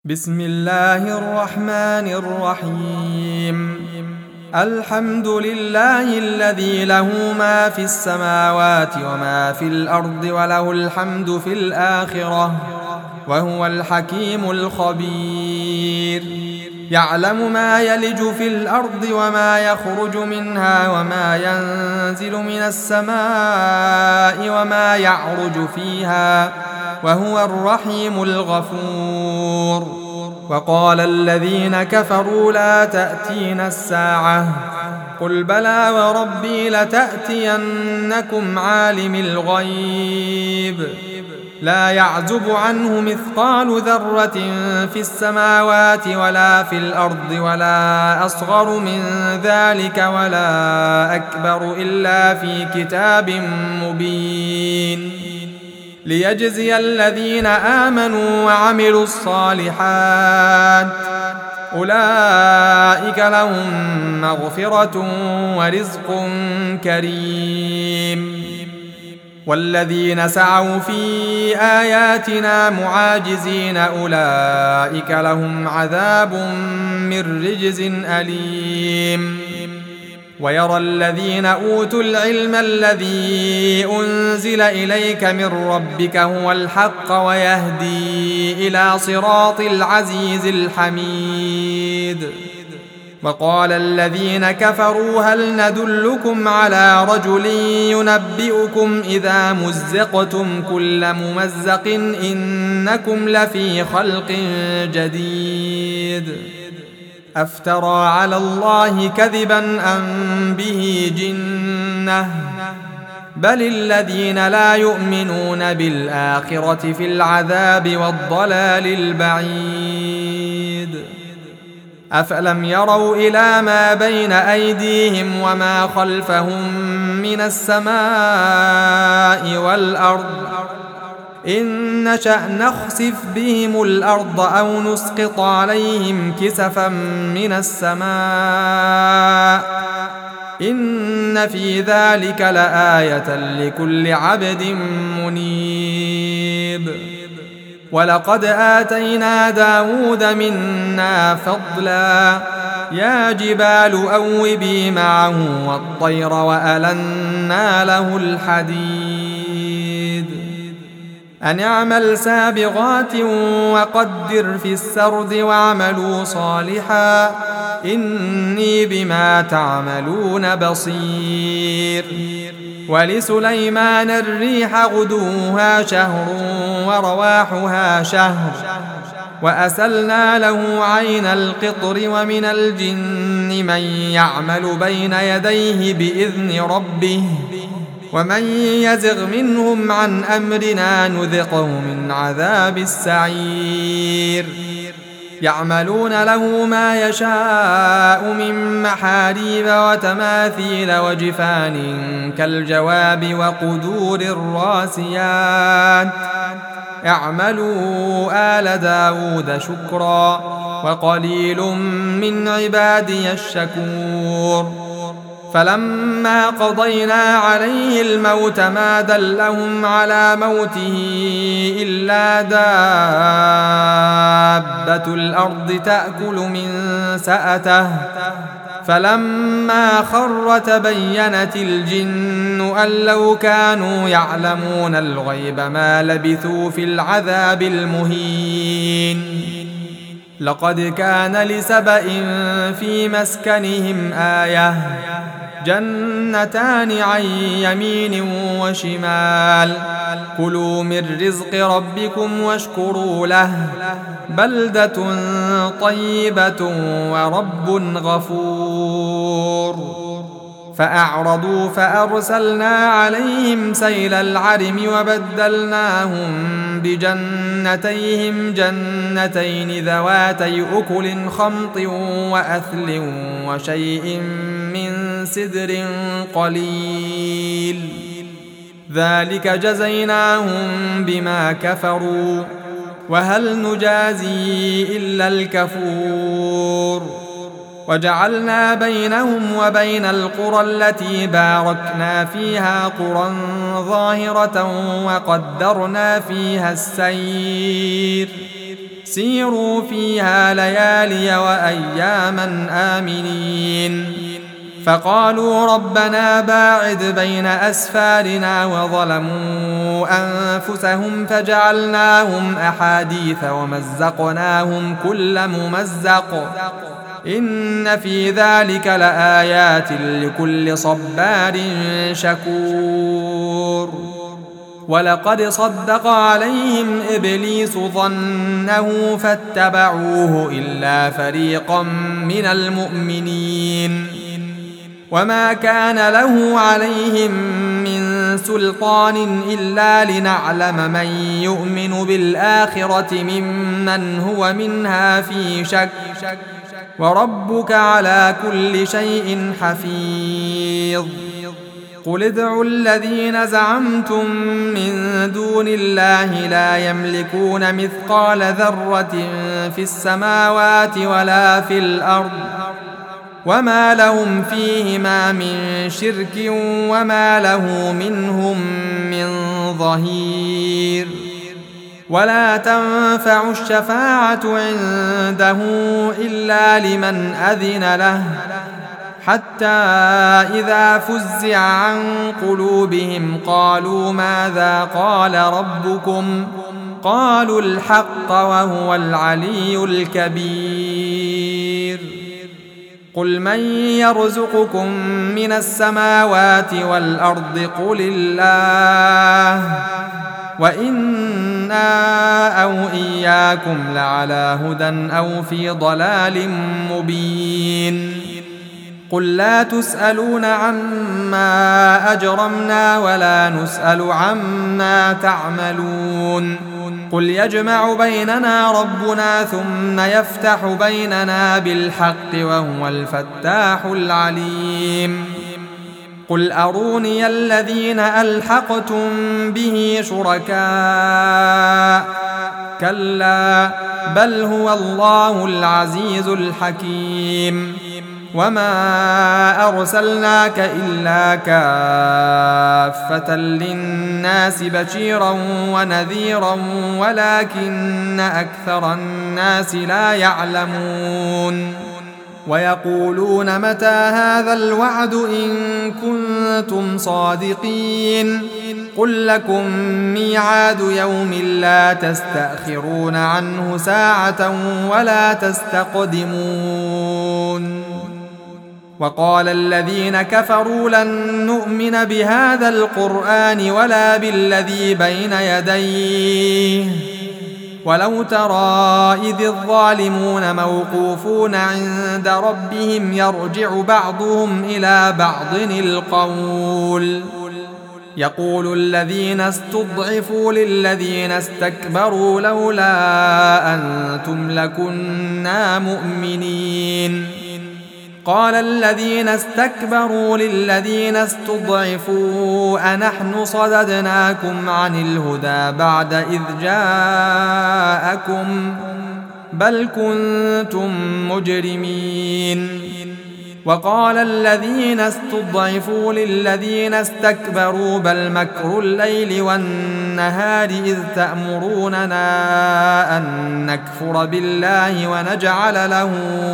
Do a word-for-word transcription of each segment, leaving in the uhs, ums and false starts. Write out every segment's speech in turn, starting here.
بسم الله الرحمن الرحيم. الحمد لله الذي له ما في السماوات وما في الأرض وله الحمد في الآخرة وهو الحكيم الخبير. يعلم ما يلج في الأرض وما يخرج منها وما ينزل من السماء وما يعرج فيها وهو الرحيم الغفور. وقال الذين كفروا لا تأتينا الساعة قل بلى وربي لتأتينكم عالم الغيب لا يعزب عنه مثقال ذرة في السماوات ولا في الأرض ولا أصغر من ذلك ولا أكبر إلا في كتاب مبين ليجزي الذين آمنوا وعملوا الصالحات أولئك لهم مغفرة ورزق كريم. والذين سعوا في آياتنا معاجزين أولئك لهم عذاب من رجز أليم. ويرى الذين أوتوا العلم الذي أنزل إليك من ربك هو الحق ويهدي إلى صراط العزيز الحميد. وقال الذين كفروا هل ندلكم على رجل ينبئكم إذا مزقتم كل ممزق إنكم لفي خلق جديد أفترى على الله كذبا أم به جنة بل الذين لا يؤمنون بالآخرة في العذاب والضلال البعيد. أفلم يروا إلى ما بين أيديهم وما خلفهم من السماء والأرض إن نشأ نخسف بهم الأرض أو نسقط عليهم كسفا من السماء إن في ذلك لآية لكل عبد منيب. ولقد آتينا داود منا فضلا يا جبال أوبي معه والطير وألنا له الحديد أن اعمل سابغات وقدر في السرد واعملوا صالحا إني بما تعملون بصير. ولسليمان الريح غدوها شهر ورواحها شهر وأسلنا له عين القطر ومن الجن من يعمل بين يديه بإذن ربه ومن يزغ منهم عن أمرنا نذقه من عذاب السعير. يعملون له ما يشاء من محاريب وتماثيل وجفان كالجواب وقدور الراسيات اعملوا آل داود شكرا وقليل من عبادي الشكور. فلما قضينا عليه الموت ما دلهم على موته إلا دابة الأرض تأكل من سأته فلما خر تبينت الجن أن لو كانوا يعلمون الغيب ما لبثوا في العذاب المهين. لقد كان لسبإ في مسكنهم آية جنتان عن يمين وشمال كلوا من رزق ربكم واشكروا له بلدة طيبة ورب غفور. فأعرضوا فأرسلنا عليهم سيل العرم وبدلناهم بجنتيهم جنتين ذواتي أكل خمط وأثل وشيء من سدر قليل ذلك جزيناهم بما كفروا وهل نجازي إلا الكفور. وجعلنا بينهم وبين القرى التي باركنا فيها قرى ظاهرة وقدرنا فيها السير سيروا فيها ليالي وأياما آمنين. فقالوا ربنا باعد بين أسفارنا وظلموا أنفسهم فجعلناهم أحاديث ومزقناهم كل ممزق إن في ذلك لآيات لكل صبار شكور. ولقد صدق عليهم إبليس ظنه فاتبعوه إلا فريقا من المؤمنين وما كان له عليهم من سلطان إلا لنعلم من يؤمن بالآخرة ممن هو منها في شك وربك على كل شيء حفيظ. قل ادعوا الذين زعمتم من دون الله لا يملكون مثقال ذرة في السماوات ولا في الأرض وما لهم فيهما من شرك وما له منهم من ظهير. ولا تنفع الشفاعة عنده إلا لمن أذن له حتى إذا فزع عن قلوبهم قالوا ماذا قال ربكم قالوا الحق وهو العلي الكبير. قل من يرزقكم من السماوات والأرض قل الله وإنا أو إياكم لعلى هدى أو في ضلال مبين. قل لا تسألون عما أجرمنا ولا نسأل عما تعملون. قل يجمع بيننا ربنا ثم يفتح بيننا بالحق وهو الفتاح العليم. قل أروني الذين ألحقتم به شركاء كلا بل هو الله العزيز الحكيم. وما أرسلناك إلا كافة للناس بشيرا ونذيرا ولكن أكثر الناس لا يعلمون. ويقولون متى هذا الوعد إن كنتم صادقين قل لكم ميعاد يوم لا تستأخرون عنه ساعة ولا تستقدمون. وقال الذين كفروا لن نؤمن بهذا القرآن ولا بالذي بين يديه ولو ترى إذ الظالمون موقوفون عند ربهم يرجع بعضهم إلى بعض القول يقول الذين استضعفوا للذين استكبروا لولا أنتم لكنا مؤمنين. قال الذين استكبروا للذين استضعفوا أنحن صددناكم عن الهدى بعد إذ جاءكم بل كنتم مجرمين. وقال الذين استضعفوا للذين استكبروا بل مكر الليل والنهار إذ تأمروننا أن نكفر بالله ونجعل له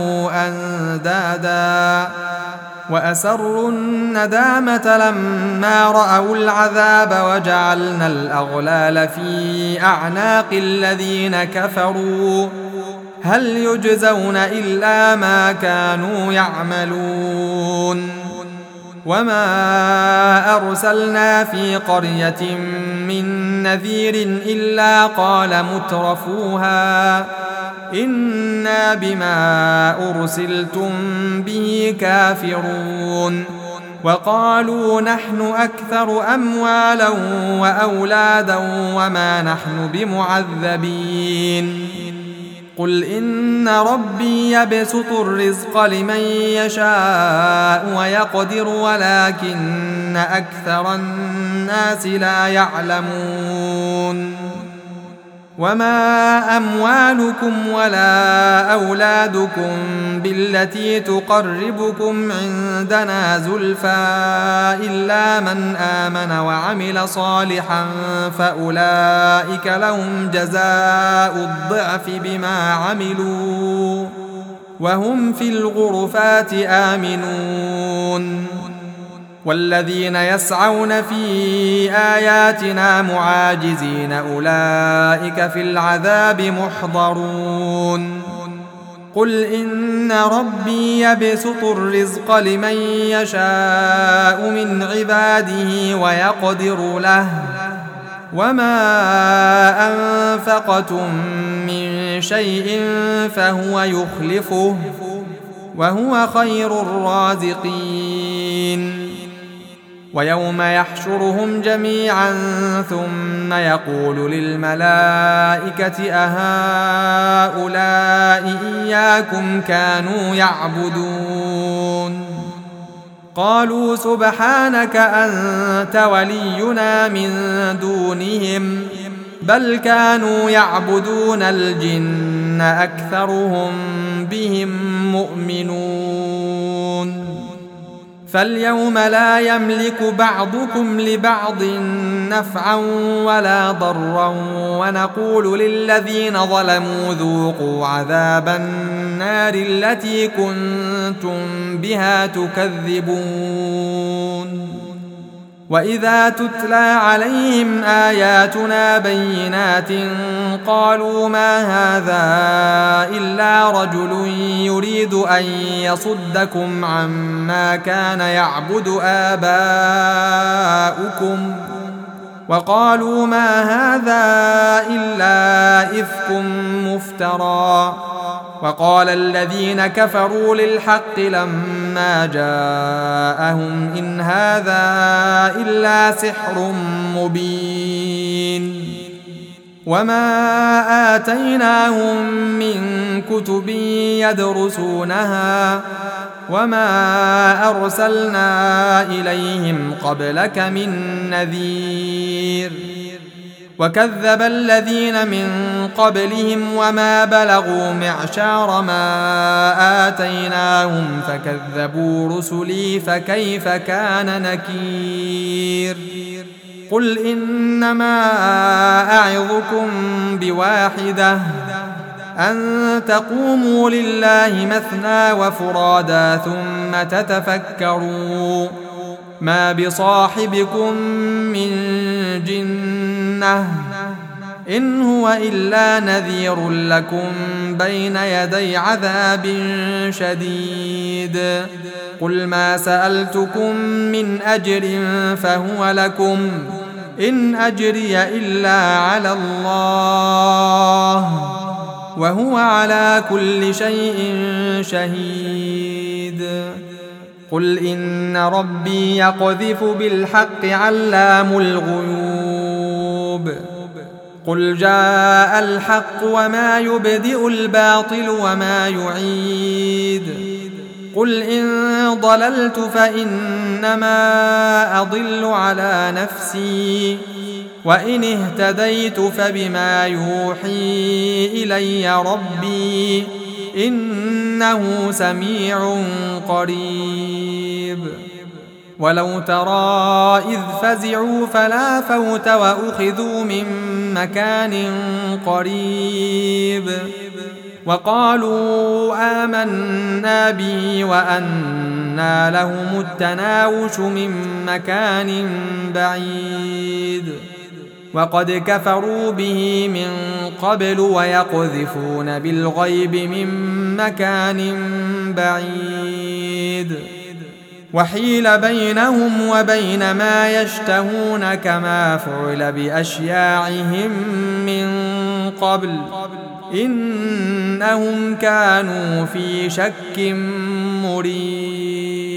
أندادا وأسروا الندامة لما رأوا العذاب وجعلنا الأغلال في أعناق الذين كفروا هل يجزون إلا ما كانوا يعملون. وما أرسلنا في قرية من نذير إلا قال مترفوها إنا بما أرسلتم به كافرون. وقالوا نحن أكثر أموالا وأولادا وما نحن بمعذبين. قل إن ربي يبسط الرزق لمن يشاء ويقدر ولكن أكثر الناس لا يعلمون. وما أموالكم ولا أولادكم بالتي تقربكم عندنا زلفى إلا من آمن وعمل صالحا فأولئك لهم جزاء الضعف بما عملوا وهم في الغرفات آمنون. والذين يسعون في آياتنا معاجزين أولئك في العذاب محضرون. قل إن ربي يبسط الرزق لمن يشاء من عباده ويقدر له وما أنفقتم من شيء فهو يخلفه وهو خير الرازقين. ويوم يحشرهم جميعا ثم يقول للملائكة أهؤلاء إياكم كانوا يعبدون قالوا سبحانك أنت ولينا من دونهم بل كانوا يعبدون الجن أكثرهم بهم مؤمنون. فاليوم لا يملك بعضكم لبعض نفعا ولا ضرا ونقول للذين ظلموا ذوقوا عذاب النار التي كنتم بها تكذبون. وإذا تتلى عليهم آياتنا بينات قالوا ما هذا إلا رجل يريد أن يصدكم عما كان يعبد آباؤكم وقالوا ما هذا إلا إفك مفترى. وقال الذين كفروا للحق لما جاءهم إن هذا إلا سحر مبين. وما آتيناهم من كتب يدرسونها وما أرسلنا إليهم قبلك من نذير. وكذب الذين من قبلهم وما بلغوا معشار ما آتيناهم فكذبوا رسلي فكيف كان نكير. قل إنما أعظكم بواحدة أن تقوموا لله مثنى وفرادا ثم تتفكروا ما بصاحبكم من جنة إن هو إلا نذير لكم بين يدي عذاب شديد. قل ما سألتكم من أجر فهو لكم إن أجري إلا على الله وهو على كل شيء شهيد. قل إن ربي يقذف بالحق علام الغيوب. قل جاء الحق وما يبدئ الباطل وما يعيد. قل إن ضللت فإنما أضل على نفسي وإن اهتديت فبما يوحي إلي ربي إنه سميع قريب. ولو ترى إذ فزعوا فلا فوت وأخذوا من مكان قريب وقالوا آمنا به وأنى لهم التناوش من مكان بعيد. وقد كفروا به من قبل ويقذفون بالغيب من مكان بعيد. وحيل بينهم وبين ما يشتهون كما فعل بأشياعهم من قبل إنهم كانوا في شك مريب.